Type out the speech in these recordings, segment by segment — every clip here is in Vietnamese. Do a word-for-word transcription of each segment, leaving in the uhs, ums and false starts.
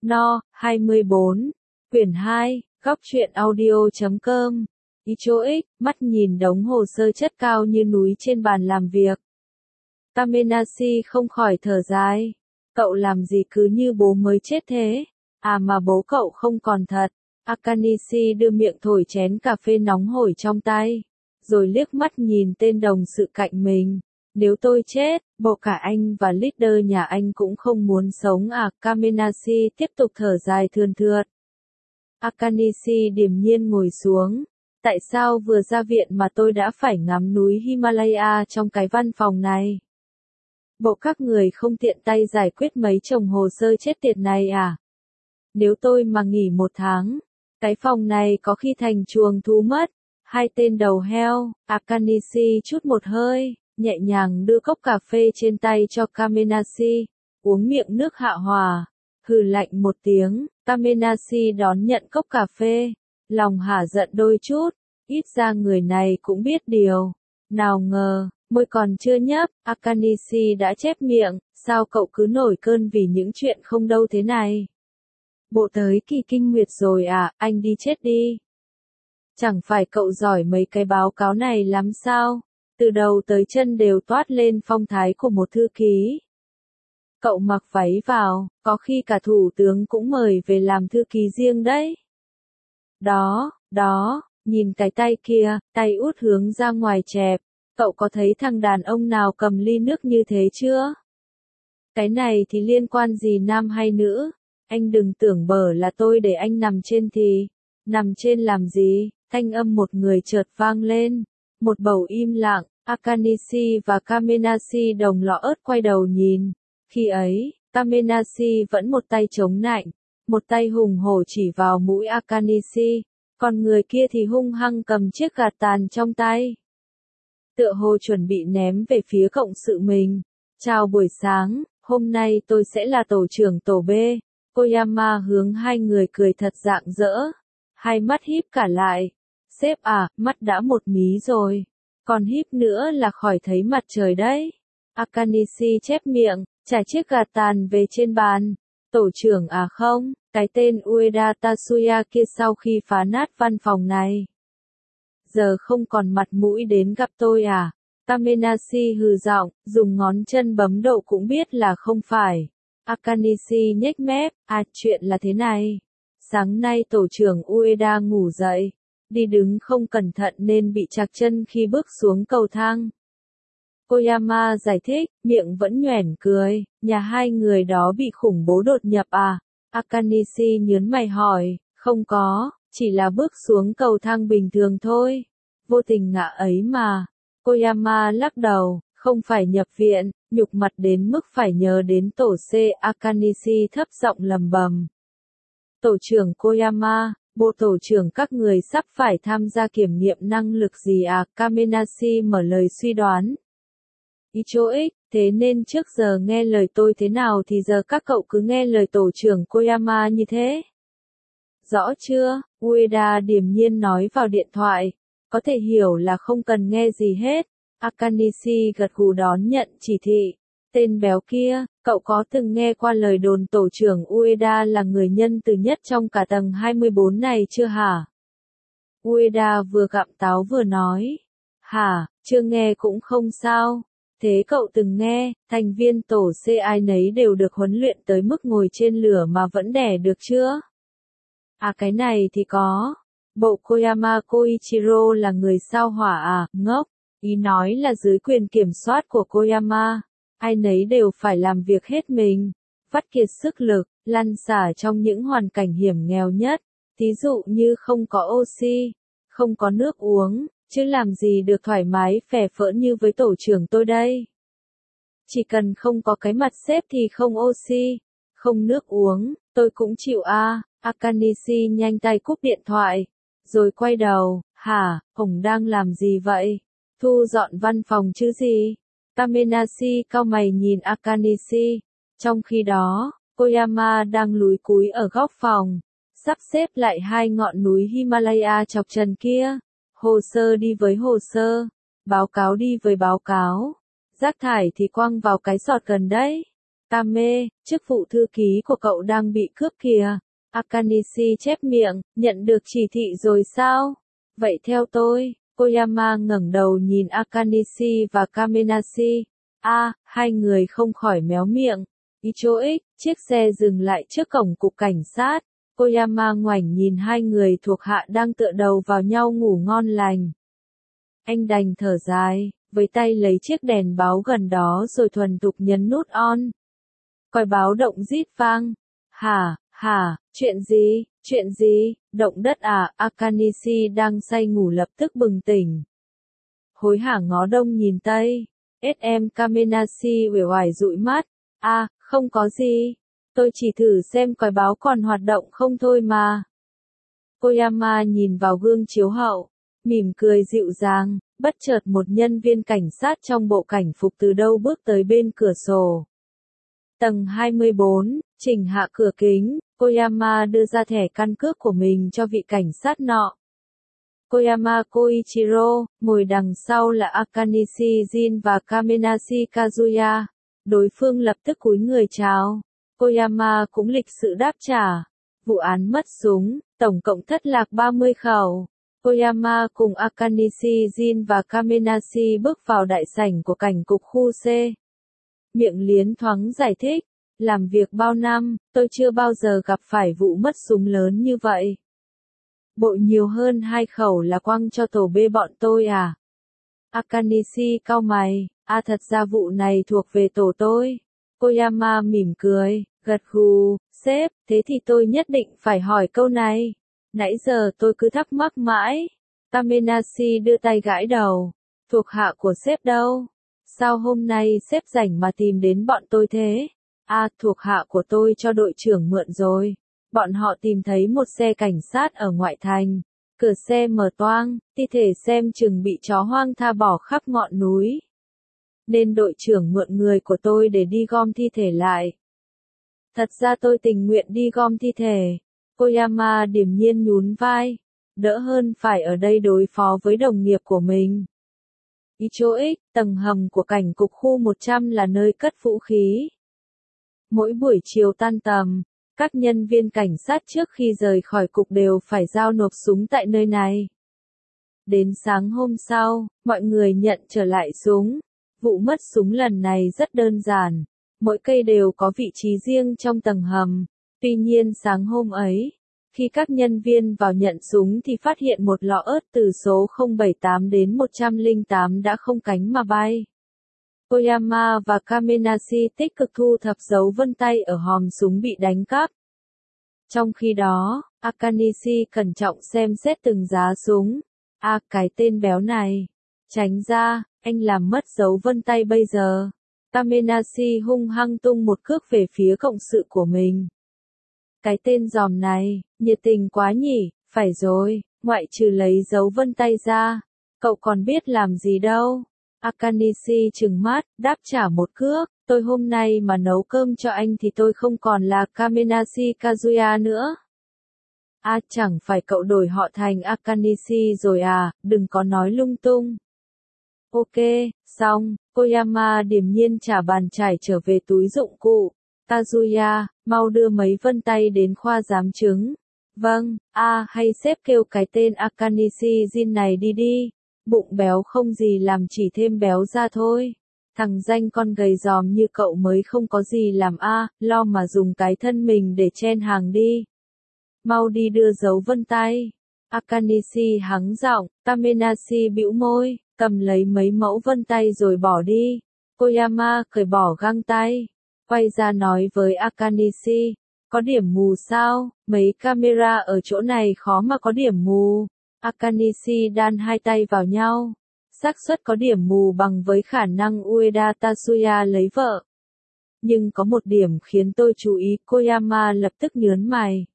No, hai mươi bốn. Quyển hai, góc truyện audio chấm com. Icho X, mắt nhìn đống hồ sơ chất cao như núi trên bàn làm việc. Tamenashi không khỏi thở dài. Cậu làm gì cứ như bố mới chết thế? À mà bố cậu không còn thật. Akanishi đưa miệng thổi chén cà phê nóng hổi trong tay, rồi liếc mắt nhìn tên đồng sự cạnh mình. Nếu tôi chết, bộ cả anh và leader nhà anh cũng không muốn sống à? Kamenashi tiếp tục thở dài thườn thượt. Akanishi điềm nhiên ngồi xuống. Tại sao vừa ra viện mà tôi đã phải ngắm núi Himalaya trong cái văn phòng này? Bộ các người không tiện tay giải quyết mấy chồng hồ sơ chết tiệt này à? Nếu tôi mà nghỉ một tháng, cái phòng này có khi thành chuồng thú mất. Hai tên đầu heo. Akanishi chút một hơi, nhẹ nhàng đưa cốc cà phê trên tay cho Kamenashi, uống miệng nước hạ hòa, hừ lạnh một tiếng. Kamenashi đón nhận cốc cà phê, lòng hả giận đôi chút, ít ra người này cũng biết điều. Nào ngờ, môi còn chưa nhấp, Akanishi đã chép miệng, sao cậu cứ nổi cơn vì những chuyện không đâu thế này? Bộ tới kỳ kinh nguyệt rồi à? Anh đi chết đi. Chẳng phải cậu giỏi mấy cái báo cáo này lắm sao? Từ đầu tới chân đều toát lên phong thái của một thư ký. Cậu mặc váy vào, có khi cả thủ tướng cũng mời về làm thư ký riêng đấy. Đó, đó, nhìn cái tay kia, tay út hướng ra ngoài chẹp. Cậu có thấy thằng đàn ông nào cầm ly nước như thế chưa? Cái này thì liên quan gì nam hay nữ? Anh đừng tưởng bở là tôi để anh nằm trên thì. Nằm trên làm gì? Thanh âm một người chợt vang lên. Một bầu im lặng, Akanishi và Kamenashi đồng lọ ớt quay đầu nhìn. Khi ấy, Kamenashi vẫn một tay chống nạnh, một tay hùng hổ chỉ vào mũi Akanishi, còn người kia thì hung hăng cầm chiếc gạt tàn trong tay. Tựa hồ chuẩn bị ném về phía cộng sự mình. Chào buổi sáng, hôm nay tôi sẽ là tổ trưởng tổ B. Koyama hướng hai người cười thật rạng rỡ. Hai mắt híp cả lại. Sếp à, mắt đã một mí rồi. Còn híp nữa là khỏi thấy mặt trời đấy. Akanishi chép miệng, trải chiếc gạt tàn về trên bàn. Tổ trưởng à không, cái tên Ueda Tatsuya kia sau khi phá nát văn phòng này. Giờ không còn mặt mũi đến gặp tôi à? Kamenashi hừ giọng, dùng ngón chân bấm độ cũng biết là không phải. Akanishi nhếch mép, à chuyện là thế này. Sáng nay tổ trưởng Ueda ngủ dậy, đi đứng không cẩn thận nên bị trạc chân khi bước xuống cầu thang. Koyama giải thích, miệng vẫn nhoẻn cười, nhà hai người đó bị khủng bố đột nhập à? Akanishi nhớn mày hỏi, không có, chỉ là bước xuống cầu thang bình thường thôi. Vô tình ngã ấy mà. Koyama lắc đầu, không phải nhập viện, nhục mặt đến mức phải nhớ đến tổ C. Akanishi thấp giọng lầm bầm. Tổ trưởng Koyama, bộ tổ trưởng các người sắp phải tham gia kiểm nghiệm năng lực gì à? Kamenashi mở lời suy đoán. Icho X, thế nên trước giờ nghe lời tôi thế nào thì giờ các cậu cứ nghe lời tổ trưởng Koyama như thế. Rõ chưa? Ueda điềm nhiên nói vào điện thoại. Có thể hiểu là không cần nghe gì hết. Akanishi gật gù đón nhận chỉ thị. Tên béo kia, cậu có từng nghe qua lời đồn tổ trưởng Ueda là người nhân từ nhất trong cả tầng hai mươi bốn này chưa hả? Ueda vừa gặm táo vừa nói. Hả, chưa nghe cũng không sao. Thế cậu từng nghe, thành viên tổ C ai nấy đều được huấn luyện tới mức ngồi trên lửa mà vẫn đẻ được chưa? À cái này thì có. Bộ Koyama Koichiro là người sao hỏa à, ngốc. Ý nói là dưới quyền kiểm soát của Koyama, ai nấy đều phải làm việc hết mình, vắt kiệt sức lực, lăn xả trong những hoàn cảnh hiểm nghèo nhất. Thí dụ như không có oxy, không có nước uống, chứ làm gì được thoải mái phè phỡn như với tổ trưởng tôi đây. Chỉ cần không có cái mặt sếp thì không oxy, không nước uống, tôi cũng chịu a. À. Akanishi nhanh tay cúp điện thoại, rồi quay đầu, hả, ông đang làm gì vậy? Thu dọn văn phòng chứ gì? Kamenashi cau mày nhìn Akanishi. Trong khi đó, Koyama đang lúi cúi ở góc phòng, sắp xếp lại hai ngọn núi Himalaya chọc trần kia. Hồ sơ đi với hồ sơ, báo cáo đi với báo cáo, rác thải thì quăng vào cái sọt gần đấy. Tame, chức vụ thư ký của cậu đang bị cướp kìa. Akanishi chép miệng, nhận được chỉ thị rồi sao? Vậy theo tôi, Koyama ngẩng đầu nhìn Akanishi và Kamenashi. A, à, hai người không khỏi méo miệng. Ichoik, chiếc xe dừng lại trước cổng cục cảnh sát. Koyama ngoảnh nhìn hai người thuộc hạ đang tựa đầu vào nhau ngủ ngon lành. Anh đành thở dài, với tay lấy chiếc đèn báo gần đó rồi thuần thục nhấn nút on. Còi báo động rít vang. Hả, hả, chuyện gì, chuyện gì, động đất à? Akanishi đang say ngủ lập tức bừng tỉnh. Hối hả ngó đông nhìn tây. ét em Kamenashi uể oải dụi mắt. A, à, không có gì. Tôi chỉ thử xem còi báo còn hoạt động không thôi mà. Koyama nhìn vào gương chiếu hậu, mỉm cười dịu dàng, bất chợt một nhân viên cảnh sát trong bộ cảnh phục từ đâu bước tới bên cửa sổ. Tầng hai mươi bốn, chỉnh hạ cửa kính, Koyama đưa ra thẻ căn cước của mình cho vị cảnh sát nọ. Koyama Koichiro, ngồi đằng sau là Akanishi Jin và Kamenashi Kazuya. Đối phương lập tức cúi người chào. Koyama cũng lịch sự đáp trả. Vụ án mất súng, tổng cộng thất lạc ba mươi khẩu. Koyama cùng Akanishi Jin và Kamenashi bước vào đại sảnh của cảnh cục khu C. Miệng liến thoáng giải thích. Làm việc bao năm, tôi chưa bao giờ gặp phải vụ mất súng lớn như vậy. Bộ nhiều hơn hai khẩu là quăng cho tổ B bọn tôi à? Akanishi cau mày. À thật ra vụ này thuộc về tổ tôi. Koyama mỉm cười, gật gù, sếp, thế thì tôi nhất định phải hỏi câu này. Nãy giờ tôi cứ thắc mắc mãi. Kamenashi đưa tay gãi đầu. Thuộc hạ của sếp đâu? Sao hôm nay sếp rảnh mà tìm đến bọn tôi thế? À, thuộc hạ của tôi cho đội trưởng mượn rồi. Bọn họ tìm thấy một xe cảnh sát ở ngoại thành. Cửa xe mở toang, thi thể xem chừng bị chó hoang tha bỏ khắp ngọn núi. Nên đội trưởng mượn người của tôi để đi gom thi thể lại. Thật ra tôi tình nguyện đi gom thi thể. Koyama điềm nhiên nhún vai. Đỡ hơn phải ở đây đối phó với đồng nghiệp của mình. Ichoik, tầng hầm của cảnh cục khu một trăm là nơi cất vũ khí. Mỗi buổi chiều tan tầm, các nhân viên cảnh sát trước khi rời khỏi cục đều phải giao nộp súng tại nơi này. Đến sáng hôm sau, mọi người nhận trở lại súng. Vụ mất súng lần này rất đơn giản. Mỗi cây đều có vị trí riêng trong tầng hầm. Tuy nhiên sáng hôm ấy, khi các nhân viên vào nhận súng thì phát hiện một lọ ớt từ số không bảy tám đến một không tám đã không cánh mà bay. Koyama và Kamenashi tích cực thu thập dấu vân tay ở hòm súng bị đánh cắp. Trong khi đó, Akanishi cẩn trọng xem xét từng giá súng. À, cái tên béo này. Tránh ra, anh làm mất dấu vân tay bây giờ. Kamenashi hung hăng tung một cước về phía cộng sự của mình. Cái tên giòm này, nhiệt tình quá nhỉ, phải rồi, ngoại trừ lấy dấu vân tay ra. Cậu còn biết làm gì đâu. Akanishi trừng mắt, đáp trả một cước. Tôi hôm nay mà nấu cơm cho anh thì tôi không còn là Kamenashi Kazuya nữa. À, chẳng phải cậu đổi họ thành Akanishi rồi à, đừng có nói lung tung. Ok, xong, Koyama điềm nhiên trả bàn chải trở về túi dụng cụ. Kazuya, mau đưa mấy vân tay đến khoa giám chứng. Vâng, a à, hay sếp kêu cái tên Akanishi Jin này đi đi. Bụng béo không gì làm chỉ thêm béo ra thôi. Thằng danh con gầy giòm như cậu mới không có gì làm a, à, lo mà dùng cái thân mình để chen hàng đi. Mau đi đưa dấu vân tay. Akanishi hắng giọng, Kamenashi bĩu môi, cầm lấy mấy mẫu vân tay rồi bỏ đi. Koyama cởi bỏ găng tay, quay ra nói với Akanishi, có điểm mù sao, mấy camera ở chỗ này khó mà có điểm mù. Akanishi đan hai tay vào nhau, xác suất có điểm mù bằng với khả năng Ueda Tatsuya lấy vợ. Nhưng có một điểm khiến tôi chú ý, Koyama lập tức nhớn mày.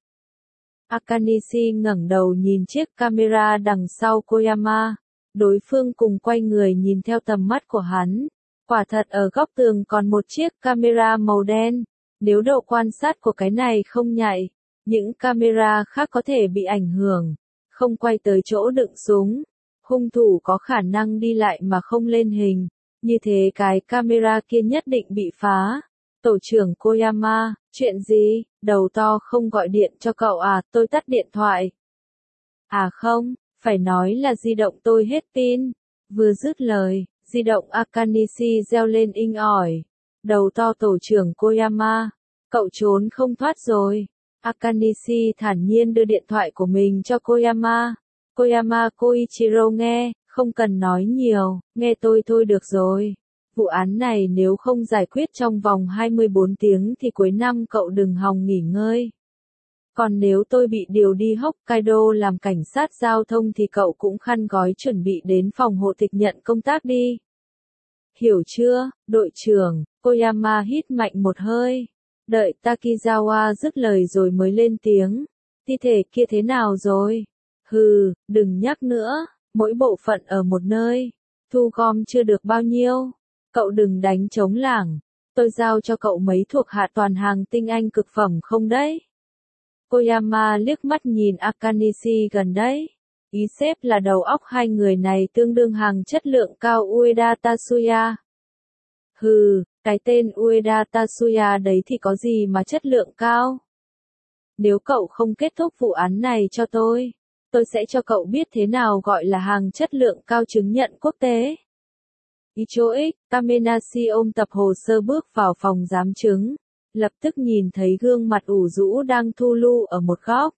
Akanishi ngẩng đầu nhìn chiếc camera đằng sau Koyama, đối phương cùng quay người nhìn theo tầm mắt của hắn. Quả thật ở góc tường còn một chiếc camera màu đen, nếu độ quan sát của cái này không nhạy, những camera khác có thể bị ảnh hưởng, không quay tới chỗ đựng súng. Hung thủ có khả năng đi lại mà không lên hình, như thế cái camera kia nhất định bị phá. Tổ trưởng Koyama, chuyện gì? Đầu to không gọi điện cho cậu à, tôi tắt điện thoại. À không, phải nói là di động tôi hết pin. Vừa dứt lời, di động Akanishi reo lên inh ỏi. Đầu to tổ trưởng Koyama, cậu trốn không thoát rồi. Akanishi thản nhiên đưa điện thoại của mình cho Koyama. Koyama Koichiro nghe, không cần nói nhiều, nghe tôi thôi được rồi. Vụ án này nếu không giải quyết trong vòng hai mươi bốn tiếng thì cuối năm cậu đừng hòng nghỉ ngơi. Còn nếu tôi bị điều đi Hokkaido làm cảnh sát giao thông thì cậu cũng khăn gói chuẩn bị đến phòng hộ tịch nhận công tác đi. Hiểu chưa, đội trưởng? Koyama hít mạnh một hơi. Đợi Takizawa dứt lời rồi mới lên tiếng. Thi thể kia thế nào rồi? Hừ, đừng nhắc nữa, mỗi bộ phận ở một nơi. Thu gom chưa được bao nhiêu. Cậu đừng đánh trống lảng. Tôi giao cho cậu mấy thuộc hạ toàn hàng tinh anh cực phẩm không đấy? Koyama liếc mắt nhìn Akanishi gần đấy. Ý xếp là đầu óc hai người này tương đương hàng chất lượng cao Ueda Tatsuya. Hừ, cái tên Ueda Tatsuya đấy thì có gì mà chất lượng cao? Nếu cậu không kết thúc vụ án này cho tôi, tôi sẽ cho cậu biết thế nào gọi là hàng chất lượng cao chứng nhận quốc tế. Ichoichi, Kamenashi ôm tập hồ sơ bước vào phòng giám chứng, lập tức nhìn thấy gương mặt ủ rũ đang thu lu ở một góc.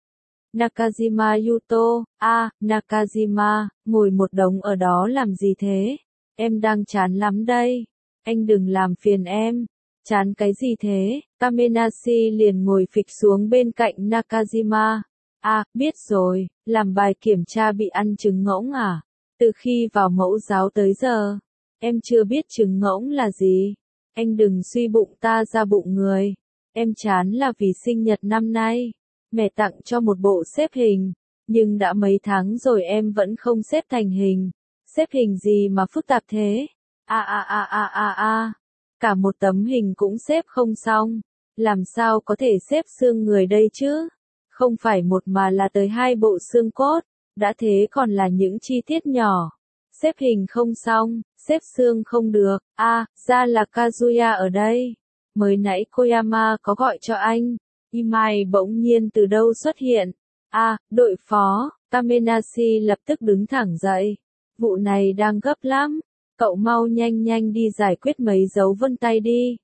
Nakajima Yuto, a, à, Nakajima, ngồi một đống ở đó làm gì thế? Em đang chán lắm đây. Anh đừng làm phiền em. Chán cái gì thế? Kamenashi liền ngồi phịch xuống bên cạnh Nakajima. À, biết rồi, làm bài kiểm tra bị ăn trứng ngỗng à? Từ khi vào mẫu giáo tới giờ, em chưa biết trứng ngỗng là gì. Anh đừng suy bụng ta ra bụng người. Em chán là vì sinh nhật năm nay, mẹ tặng cho một bộ xếp hình, nhưng đã mấy tháng rồi em vẫn không xếp thành hình. Xếp hình gì mà phức tạp thế? A a a a a a. Cả một tấm hình cũng xếp không xong. Làm sao có thể xếp xương người đây chứ? Không phải một mà là tới hai bộ xương cốt. Đã thế còn là những chi tiết nhỏ. Xếp hình không xong, xếp xương không được. A, à, ra là Kazuya ở đây. Mới nãy Koyama có gọi cho anh. Imai bỗng nhiên từ đâu xuất hiện. A, à, đội phó. Kamenashi lập tức đứng thẳng dậy. Vụ này đang gấp lắm. Cậu mau nhanh nhanh đi giải quyết mấy dấu vân tay đi.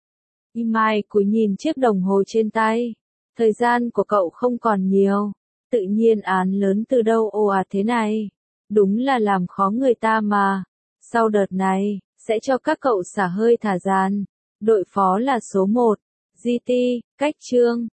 Imai cúi nhìn chiếc đồng hồ trên tay. Thời gian của cậu không còn nhiều. Tự nhiên án lớn từ đâu ồ ạt thế này. Đúng là làm khó người ta mà. Sau đợt này, sẽ cho các cậu xả hơi thả gian. Đội phó là số một. giê tê, cách chương.